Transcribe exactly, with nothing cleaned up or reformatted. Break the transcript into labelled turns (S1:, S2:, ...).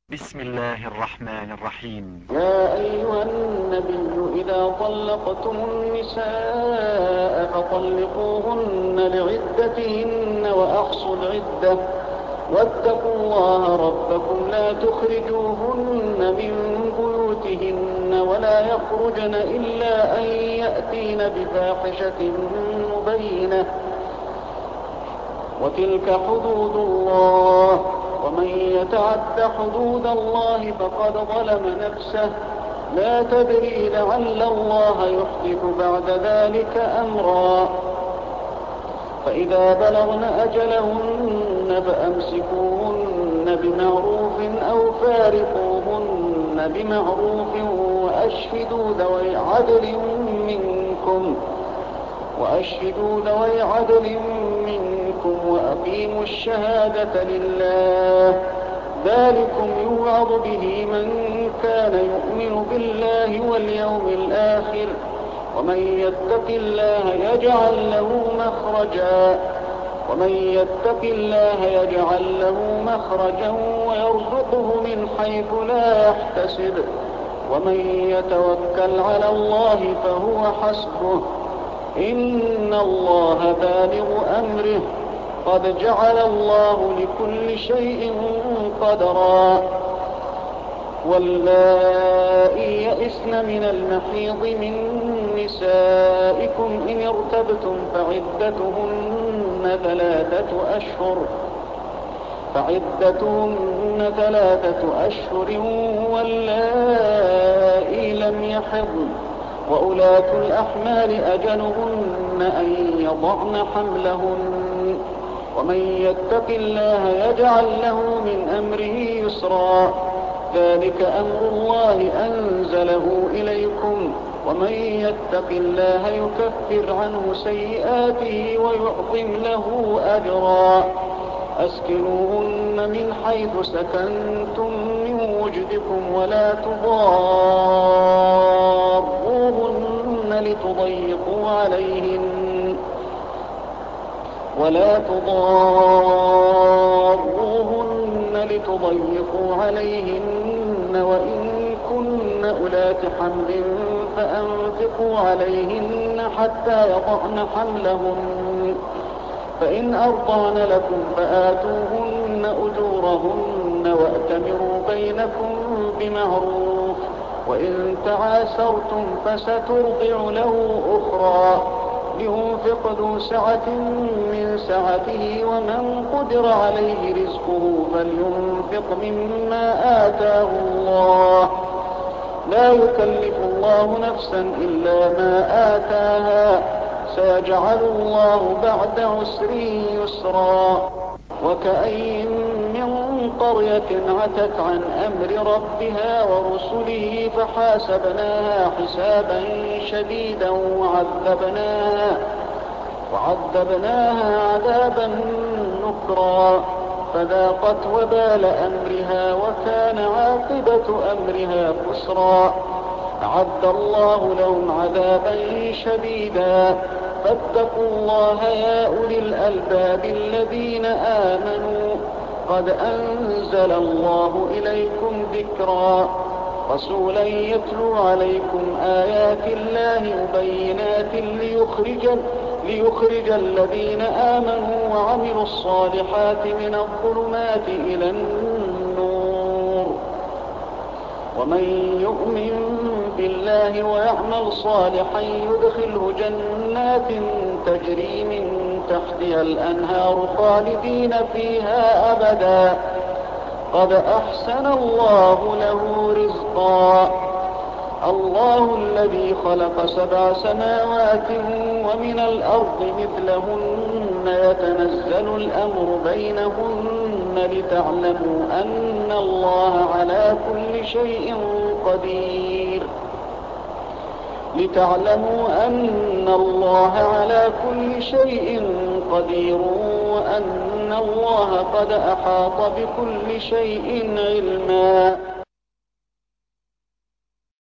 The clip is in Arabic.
S1: بسم الله الرحمن الرحيم.
S2: يا أيها النبي إذا طلقتم النساء فطلقوهن لعدتهن وأحصوا العدة واتقوا الله ربكم لا تخرجوهن من بيوتهن ولا يخرجن إلا أن يأتين بفاحشة مبينة وتلك حدود الله ومن يتعد حدود الله فقد ظلم نفسه لا تدري لعل الله يحدث بعد ذلك أمرا فإذا بلغن أجلهن فأمسكوهن بمعروف أو فارقوهن بمعروف وأشهدوا ذوي عدل منكم وأشهدوا ذوي عدل منكم وأقيموا الشهادة لله ذلكم يوعظ به من كان يؤمن بالله واليوم الآخر ومن يتق الله يجعل له مخرجا ومن يتق الله يجعل له مخرجا ويرزقه من حيث لا يحتسب ومن يتوكل على الله فهو حسبه إن الله بالغ أمره قد جعل الله لكل شيء قدرا واللائي يئسن من المحيض من نسائكم إن ارتبتم فعدتهن ثلاثة أشهر فعدتهن ثلاثة أشهر واللائي لم يحضن وأولاة الأحمال أجلهن أن يضعن حملهن ومن يتق الله يجعل له من أمره يسرا ذلك أمر الله أنزله إليكم ومن يتق الله يكفر عنه سيئاته ويعظم له أجرا أسكنوهن من حيث سكنتم من وجدكم ولا تضاروهن لتضيقوا عليهن ولا تضاروهن لتضيقوا عليهن وإن كن أولات حمل فأنفقوا عليهن حتى يضعن حملهن فإن أرضعن لكم فآتوهن أجورهن وأتمروا بينكم بمعروف وإن تعاسرتم فسترضع له أخرى لينفق ذو سعة من سعته ومن قدر عليه رزقه فلينفق مما آتاه الله لا يكلف الله نفسا إلا ما آتاها سيجعل الله بعد عسر يسرا وكأين من قرية عتت عن أمر ربها ورسله فحاسبناها حسابا شديدا وعذبناها, وعذبناها عذابا نكرا فذاقت وبال أمرها وكان عاقبة أمرها خسرا أعد الله لهم عذابا شديدا فاتقوا الله يا أولي الألباب الذين آمنوا قد أنزل الله إليكم ذكرا رسولا يتلو عليكم آيات الله مبينات ليخرج, ليخرج الذين آمنوا وعملوا الصالحات من الظلمات إلى النور ومن يؤمن بالله ويعمل صالحا يدخله جنات تجري من تحتها الأنهار خالدين فيها أبدا قد أحسن الله له رزقا الله الذي خلق سبع سماوات ومن الأرض مثلهن يتنزل الأمر بينهن لتعلموا أن الله على كل شيء قدير لتعلموا أن الله على كل شيء قدير وأن الله قد أحاط بكل شيء علما